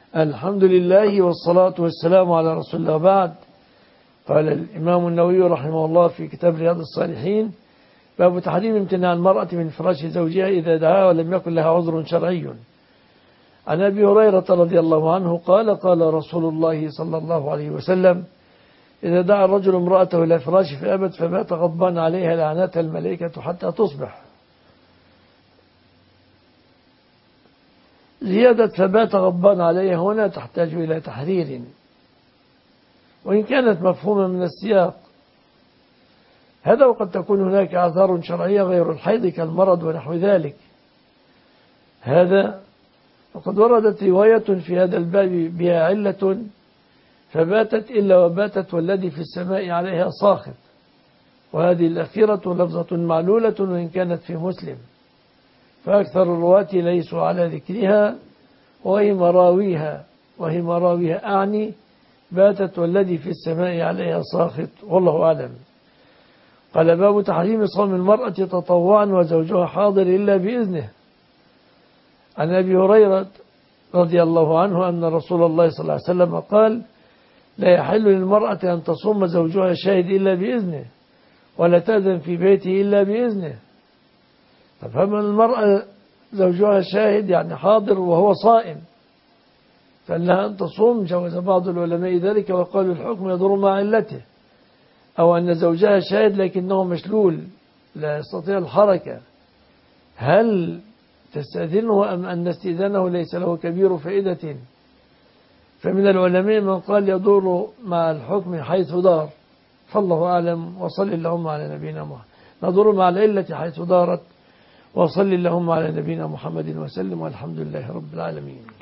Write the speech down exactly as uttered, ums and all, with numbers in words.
الحمد لله والصلاة والسلام على رسول الله. بعد، قال الإمام النووي رحمه الله في كتاب رياض الصالحين: باب تحريم امتناع المرأة من فراش زوجها إذا دعاها ولم يكن لها عذر شرعي. عن أبي هريرة رضي الله عنه قال: قال رسول الله صلى الله عليه وسلم: إذا دعا الرجل امرأته إلى فراش فأبت فبات غضبان عليها لعنتها الملائكة حتى تصبح. زيادة فبات غضبان عليها هنا تحتاج إلى تحرير، وإن كانت مفهومة من السياق هذا، وقد تكون هناك أعذار شرعية غير الحيض كالمرض ونحو ذلك. هذا وقد وردت رواية في هذا الباب بها علة: فباتت إلا وباتت والذي في السماء عليها صاخب. وهذه الأخيرة لفظة معلولة وإن كانت في مسلم، فأكثر الرواة ليسوا على ذكرها، وهي مراويها وهي مراويها أعني باتت والذي في السماء عليها ساخط، والله أعلم. قال: باب تحريم صوم المرأة تطوعا وزوجها حاضر إلا بإذنه. عن أبي هريرة رضي الله عنه أن رسول الله صلى الله عليه وسلم قال: لا يحل للمرأة أن تصوم زوجها شاهد إلا بإذنه، ولا تأذن في بيته إلا بإذنه. ففهم المرأة زوجها شاهد يعني حاضر وهو صائم، فلها أن تصوم. جوز بعض العلماء ذلك وقالوا الحكم يدور مع علته، أو أن زوجها شاهد لكنه مشلول لا يستطيع الحركة، هل تستأذنه أم أن استئذانه ليس له كبير فائدة؟ فمن العلماء من قال يدور مع الحكم حيث دار، فالله أعلم. وصل اللهم على نبينا محمد. ندور مع العلة حيث دارت. وصل اللهم على نبينا محمد وسلم، والحمد لله رب العالمين.